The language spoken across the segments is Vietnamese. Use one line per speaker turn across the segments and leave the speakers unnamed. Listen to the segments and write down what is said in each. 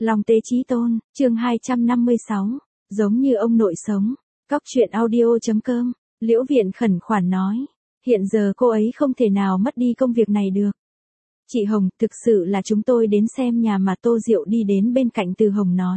Long Tế Chí Tôn, chương 256, giống như ông nội sống. Cóc truyện audio.com, Liễu Viện khẩn khoản nói. Hiện giờ cô ấy không thể nào mất đi công việc này được. Chị Hồng, thực sự là chúng tôi đến xem nhà mà Tô Diệu đi đến bên cạnh Từ Hồng nói.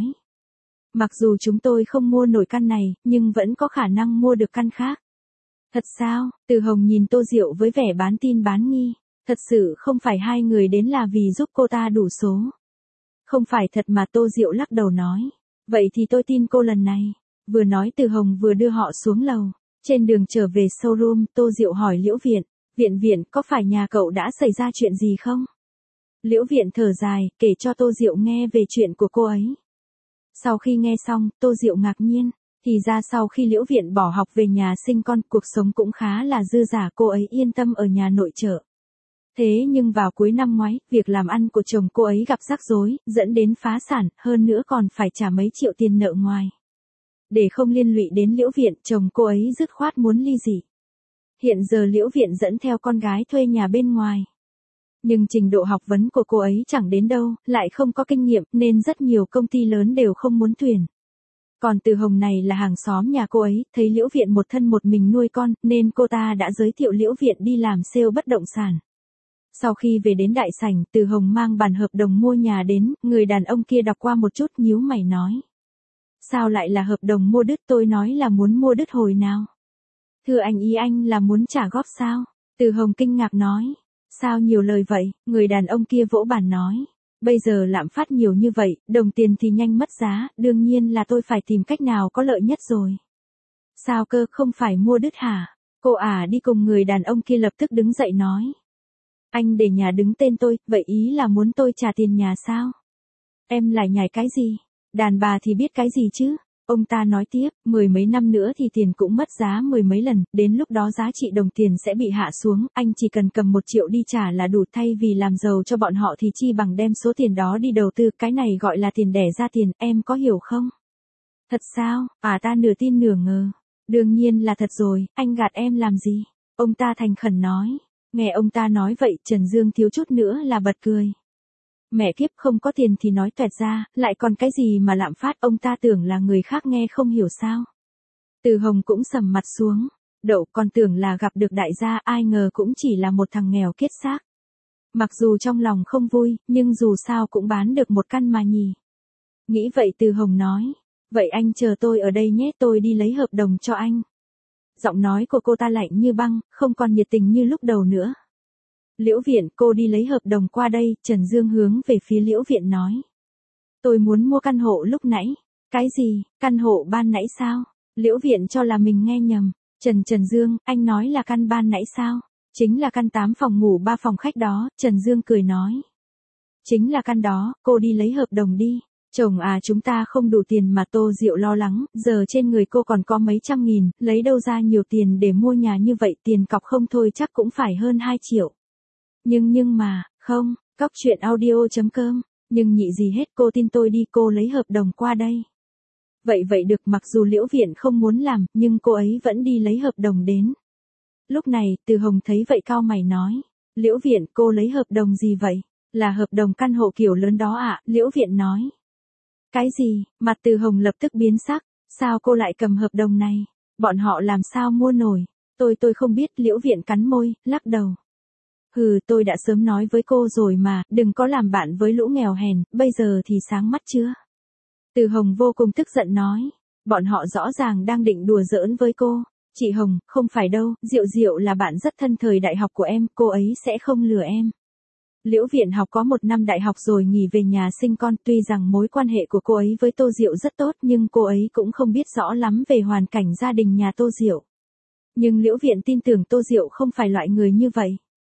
Mặc dù chúng tôi không mua nổi căn này, nhưng vẫn có khả năng mua được căn khác. Thật sao? Từ Hồng nhìn Tô Diệu với vẻ bán tin bán nghi. Thật sự không phải hai người đến là vì giúp cô ta đủ số. Không phải thật mà, Tô Diệu lắc đầu nói. Vậy thì tôi tin cô lần này. Vừa nói Từ Hồng vừa đưa họ xuống lầu. Trên đường trở về showroom, Tô Diệu hỏi Liễu Viện. Viện có phải nhà cậu đã xảy ra chuyện gì không? Liễu Viện thở dài, kể cho Tô Diệu nghe về chuyện của cô ấy. Sau khi nghe xong, Tô Diệu ngạc nhiên. Thì ra sau khi Liễu Viện bỏ học về nhà sinh con, cuộc sống cũng khá là dư dả, cô ấy yên tâm ở nhà nội trợ. Thế nhưng vào cuối năm ngoái, việc làm ăn của chồng cô ấy gặp rắc rối, dẫn đến phá sản, hơn nữa còn phải trả mấy triệu tiền nợ ngoài. Để không liên lụy đến Liễu Viện, chồng cô ấy dứt khoát muốn ly dị. Hiện giờ Liễu Viện dẫn theo con gái thuê nhà bên ngoài. Nhưng trình độ học vấn của cô ấy chẳng đến đâu, lại không có kinh nghiệm, nên rất nhiều công ty lớn đều không muốn tuyển. Còn Từ Hồng này là hàng xóm nhà cô ấy, thấy Liễu Viện một thân một mình nuôi con, nên cô ta đã giới thiệu Liễu Viện đi làm sale bất động sản. Sau khi về đến đại sảnh, Từ Hồng mang bản hợp đồng mua nhà đến, người đàn ông kia đọc qua một chút nhíu mày nói. Sao lại là hợp đồng mua đứt, tôi nói là muốn mua đứt hồi nào? Thưa anh, ý anh là muốn trả góp sao? Từ Hồng kinh ngạc nói. Sao nhiều lời vậy? Người đàn ông kia vỗ bàn nói. Bây giờ lạm phát nhiều như vậy, đồng tiền thì nhanh mất giá, đương nhiên là tôi phải tìm cách nào có lợi nhất rồi. Sao cơ, không phải mua đứt hả? Cô đi cùng, người đàn ông kia lập tức đứng dậy nói. Anh để nhà đứng tên tôi, vậy ý là muốn tôi trả tiền nhà sao? Em lại nhảy cái gì? Đàn bà thì biết cái gì chứ? Ông ta nói tiếp, 10 mấy năm nữa thì tiền cũng mất giá 10 mấy lần, đến lúc đó giá trị đồng tiền sẽ bị hạ xuống, anh chỉ cần cầm 1 triệu đi trả là đủ, thay vì làm giàu cho bọn họ thì chi bằng đem số tiền đó đi đầu tư, cái này gọi là tiền đẻ ra tiền, em có hiểu không? Thật sao? Ta nửa tin nửa ngờ. Đương nhiên là thật rồi, anh gạt em làm gì? Ông ta thành khẩn nói. Nghe ông ta nói vậy, Trần Dương thiếu chút nữa là bật cười. Mẹ kiếp, không có tiền thì nói toẹt ra, lại còn cái gì mà lạm phát, ông ta tưởng là người khác nghe không hiểu sao. Từ Hồng cũng sầm mặt xuống. Đậu, còn tưởng là gặp được đại gia, ai ngờ cũng chỉ là một thằng nghèo kiết xác. Mặc dù trong lòng không vui, nhưng dù sao cũng bán được một căn mà nhỉ. Nghĩ vậy Từ Hồng nói. Vậy anh chờ tôi ở đây nhé, tôi đi lấy hợp đồng cho anh. Giọng nói của cô ta lạnh như băng, không còn nhiệt tình như lúc đầu nữa. Liễu Viện, cô đi lấy hợp đồng qua đây, Trần Dương hướng về phía Liễu Viện nói. Tôi muốn mua căn hộ lúc nãy. Cái gì, căn hộ ban nãy sao? Liễu Viện cho là mình nghe nhầm. Trần Dương, anh nói là căn ban nãy sao? Chính là căn 8 phòng ngủ 3 phòng khách đó, Trần Dương cười nói. Chính là căn đó, cô đi lấy hợp đồng đi. Chồng chúng ta không đủ tiền mà, Tô Diệu lo lắng, giờ trên người cô còn có mấy trăm nghìn, lấy đâu ra nhiều tiền để mua nhà như vậy, tiền cọc không thôi chắc cũng phải hơn 2 triệu. Nhưng mà, không, cóc truyện audio.com, nhưng nhị gì hết, cô tin tôi đi, cô lấy hợp đồng qua đây. Vậy được, mặc dù Liễu Viện không muốn làm, nhưng cô ấy vẫn đi lấy hợp đồng đến. Lúc này, Từ Hồng thấy vậy cau mày nói. Liễu Viện, cô lấy hợp đồng gì vậy? Là hợp đồng căn hộ kiểu lớn đó ạ, Liễu Viện nói. Cái gì? Mặt Từ Hồng lập tức biến sắc. Sao cô lại cầm hợp đồng này? Bọn họ làm sao mua nổi? Tôi không biết, Liễu Viện cắn môi, lắc đầu. Tôi đã sớm nói với cô rồi mà, đừng có làm bạn với lũ nghèo hèn, bây giờ thì sáng mắt chưa? Từ Hồng vô cùng tức giận nói. Bọn họ rõ ràng đang định đùa giỡn với cô. Chị Hồng, không phải đâu, Diệu là bạn rất thân thời đại học của em, cô ấy sẽ không lừa em. Liễu Viện học có 1 năm đại học rồi nghỉ về nhà sinh con, tuy rằng mối quan hệ của cô ấy với Tô Diệu rất tốt, nhưng cô ấy cũng không biết rõ lắm về hoàn cảnh gia đình nhà Tô Diệu. Nhưng Liễu Viện tin tưởng Tô Diệu không phải loại người như vậy.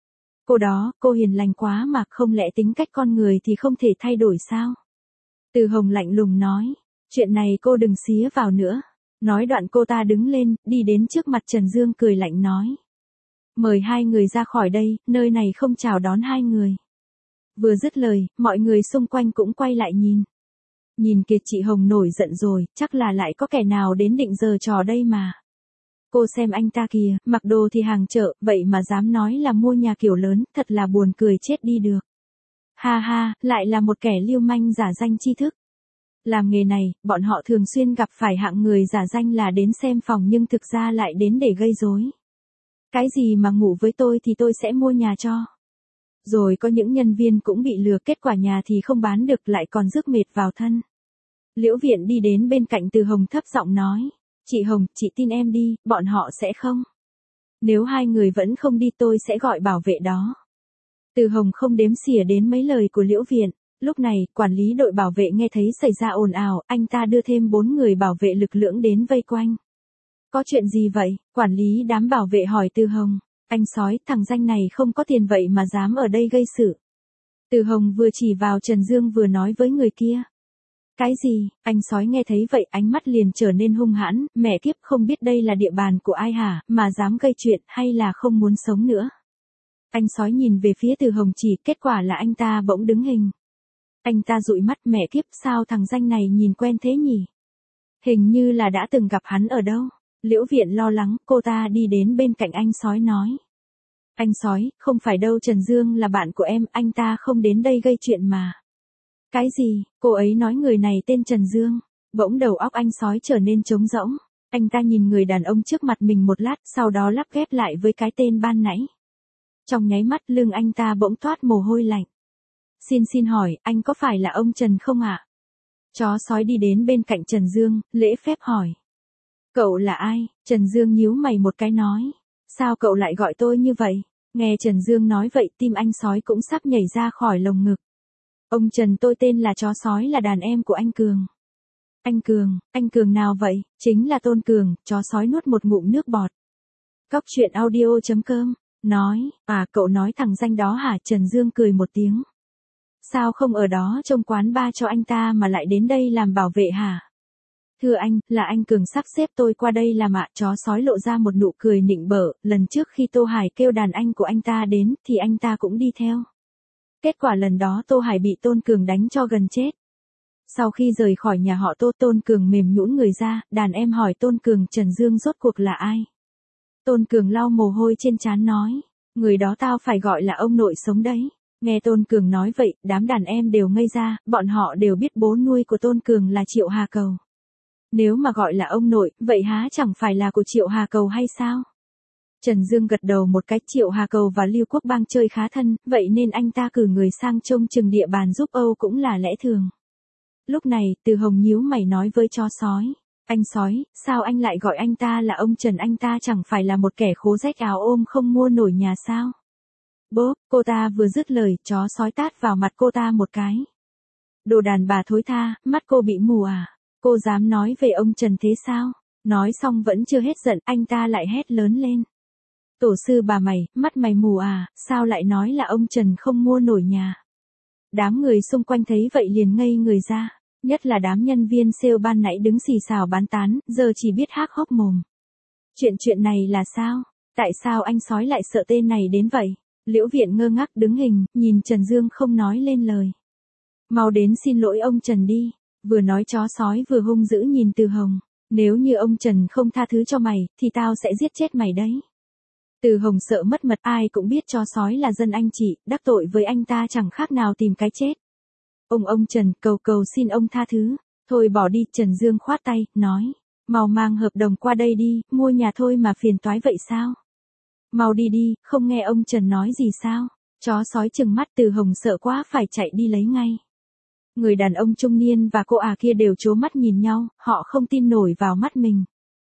Cô hiền lành quá mà, không lẽ tính cách con người thì không thể thay đổi sao? Từ Hồng lạnh lùng nói, chuyện này cô đừng xía vào nữa. Nói đoạn cô ta đứng lên, đi đến trước mặt Trần Dương cười lạnh nói. Mời hai người ra khỏi đây, nơi này không chào đón hai người. Vừa dứt lời, mọi người xung quanh cũng quay lại nhìn. Nhìn kìa, chị Hồng nổi giận rồi, chắc là lại có kẻ nào đến định giở trò đây mà. Cô xem anh ta kìa, mặc đồ thì hàng chợ, vậy mà dám nói là mua nhà kiểu lớn, thật là buồn cười chết đi được. Ha ha, lại là một kẻ lưu manh giả danh tri thức. Làm nghề này, bọn họ thường xuyên gặp phải hạng người giả danh là đến xem phòng nhưng thực ra lại đến để gây rối. Cái gì mà ngủ với tôi thì tôi sẽ mua nhà cho. Rồi có những nhân viên cũng bị lừa, kết quả nhà thì không bán được lại còn rước mệt vào thân. Liễu Viện đi đến bên cạnh Từ Hồng thấp giọng nói. Chị Hồng, chị tin em đi, bọn họ sẽ không. Nếu hai người vẫn không đi tôi sẽ gọi bảo vệ đó. Từ Hồng không đếm xỉa đến mấy lời của Liễu Viện. Lúc này, quản lý đội bảo vệ nghe thấy xảy ra ồn ào, anh ta đưa thêm 4 người bảo vệ lực lưỡng đến vây quanh. Có chuyện gì vậy? Quản lý đám bảo vệ hỏi Từ Hồng. Anh sói, thằng danh này không có tiền vậy mà dám ở đây gây sự. Từ Hồng vừa chỉ vào Trần Dương vừa nói với người kia. Cái gì? Anh sói nghe thấy vậy ánh mắt liền trở nên hung hãn, mẹ kiếp không biết đây là địa bàn của ai hả, mà dám gây chuyện hay là không muốn sống nữa. Anh sói nhìn về phía Từ Hồng chỉ, kết quả là anh ta bỗng đứng hình. Anh ta dụi mắt, mẹ kiếp sao thằng danh này nhìn quen thế nhỉ? Hình như là đã từng gặp hắn ở đâu. Liễu Viện lo lắng, cô ta đi đến bên cạnh anh sói nói. Anh sói, không phải đâu, Trần Dương là bạn của em, anh ta không đến đây gây chuyện mà. Cái gì? Cô ấy nói người này tên Trần Dương. Bỗng đầu óc anh sói trở nên trống rỗng. Anh ta nhìn người đàn ông trước mặt mình một lát, sau đó lắp ghép lại với cái tên ban nãy. Trong nháy mắt lưng anh ta bỗng toát mồ hôi lạnh. Xin hỏi, anh có phải là ông Trần không ạ? Chó sói đi đến bên cạnh Trần Dương, lễ phép hỏi. Cậu là ai? Trần Dương nhíu mày một cái nói. Sao cậu lại gọi tôi như vậy? Nghe Trần Dương nói vậy tim anh sói cũng sắp nhảy ra khỏi lồng ngực. Ông Trần, tôi tên là chó sói, là đàn em của anh Cường. Anh Cường nào vậy? Chính là Tôn Cường. Chó sói nuốt một ngụm nước bọt. Cóc truyện audio.com nói, cậu nói thằng danh đó hả? Trần Dương cười một tiếng. Sao không ở đó trông quán bar cho anh ta mà lại đến đây làm bảo vệ hả? Thưa anh, là anh Cường sắp xếp tôi qua đây làm ạ. Chó sói lộ ra một nụ cười nịnh bợ, lần trước khi Tô Hải kêu đàn anh của anh ta đến, thì anh ta cũng đi theo. Kết quả lần đó Tô Hải bị Tôn Cường đánh cho gần chết. Sau khi rời khỏi nhà họ Tô, Tôn Cường mềm nhũn người ra, đàn em hỏi Tôn Cường Trần Dương rốt cuộc là ai? Tôn Cường lau mồ hôi trên trán nói, người đó tao phải gọi là ông nội sống đấy. Nghe Tôn Cường nói vậy, đám đàn em đều ngây ra, bọn họ đều biết bố nuôi của Tôn Cường là Triệu Hà Cầu. Nếu mà gọi là ông nội, vậy há chẳng phải là của Triệu Hà Cầu hay sao? Trần Dương gật đầu một cái, Triệu Hà Cầu và Lưu Quốc Bang chơi khá thân, vậy nên anh ta cử người sang trông chừng địa bàn giúp Âu cũng là lẽ thường. Lúc này, Từ Hồng nhíu mày nói với chó sói. Anh sói, sao anh lại gọi anh ta là ông Trần, anh ta chẳng phải là một kẻ khố rách áo ôm không mua nổi nhà sao? Bốp, cô ta vừa dứt lời, chó sói tát vào mặt cô ta một cái. Đồ đàn bà thối tha, mắt cô bị mù à? Cô dám nói về ông Trần thế sao? Nói xong vẫn chưa hết giận, anh ta lại hét lớn lên. Tổ sư bà mày, mắt mày mù à, sao lại nói là ông Trần không mua nổi nhà? Đám người xung quanh thấy vậy liền ngây người ra, nhất là đám nhân viên sale ban nãy đứng xì xào bán tán, giờ chỉ biết há hốc mồm. Chuyện này là sao? Tại sao anh sói lại sợ tên này đến vậy? Liễu Viện ngơ ngác đứng hình, nhìn Trần Dương không nói lên lời. Mau đến xin lỗi ông Trần đi. Vừa nói chó sói vừa hung dữ nhìn Từ Hồng. Nếu như ông Trần không tha thứ cho mày, thì tao sẽ giết chết mày đấy. Từ Hồng sợ mất mật, ai cũng biết chó sói là dân anh chị, đắc tội với anh ta chẳng khác nào tìm cái chết. Ông Trần, cầu xin ông tha thứ. Thôi bỏ đi, Trần Dương khoát tay, nói. Mau mang hợp đồng qua đây đi, mua nhà thôi mà phiền toái vậy sao? Mau đi đi, không nghe ông Trần nói gì sao? Chó sói trừng mắt, Từ Hồng sợ quá phải chạy đi lấy ngay. Người đàn ông trung niên và cô kia đều trố mắt nhìn nhau, họ không tin nổi vào mắt mình.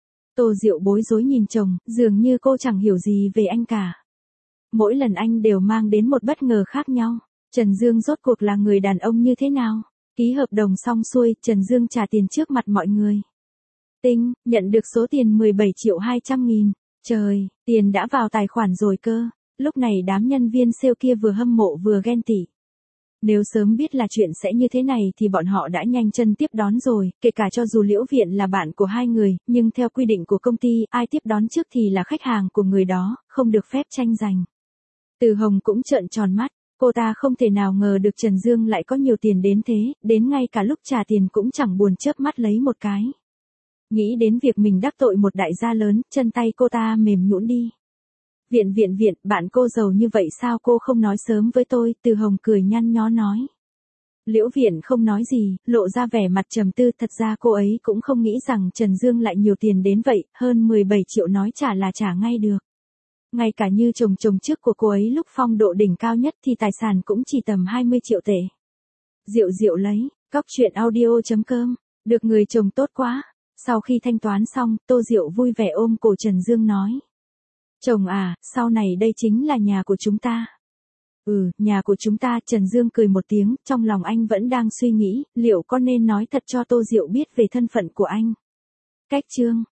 Tô Diệu bối rối nhìn chồng, dường như cô chẳng hiểu gì về anh cả. Mỗi lần anh đều mang đến một bất ngờ khác nhau. Trần Dương rốt cuộc là người đàn ông như thế nào? Ký hợp đồng xong xuôi, Trần Dương trả tiền trước mặt mọi người. Tinh, nhận được số tiền 17.200.000. Trời, tiền đã vào tài khoản rồi cơ. Lúc này đám nhân viên sale kia vừa hâm mộ vừa ghen tị. Nếu sớm biết là chuyện sẽ như thế này thì bọn họ đã nhanh chân tiếp đón rồi, kể cả cho dù Liễu Viện là bạn của hai người, nhưng theo quy định của công ty, ai tiếp đón trước thì là khách hàng của người đó, không được phép tranh giành. Từ Hồng cũng trợn tròn mắt, cô ta không thể nào ngờ được Trần Dương lại có nhiều tiền đến thế, đến ngay cả lúc trả tiền cũng chẳng buồn chớp mắt lấy một cái. Nghĩ đến việc mình đắc tội một đại gia lớn, chân tay cô ta mềm nhũn đi. Viện, bạn cô giàu như vậy sao cô không nói sớm với tôi? Từ Hồng cười nhăn nhó nói. Liễu Viện không nói gì, lộ ra vẻ mặt trầm tư, thật ra cô ấy cũng không nghĩ rằng Trần Dương lại nhiều tiền đến vậy, hơn 17 triệu nói trả là trả ngay được. Ngay cả như chồng trước của cô ấy lúc phong độ đỉnh cao nhất thì tài sản cũng chỉ tầm 20 triệu tệ. Diệu Diệu lấy, cóc truyện audio.com, được người chồng tốt quá. Sau khi thanh toán xong, Tô Diệu vui vẻ ôm cổ Trần Dương nói. Chồng à, sau này đây chính là nhà của chúng ta. Nhà của chúng ta, Trần Dương cười một tiếng, trong lòng anh vẫn đang suy nghĩ, liệu có nên nói thật cho Tô Diệu biết về thân phận của anh. Cách chương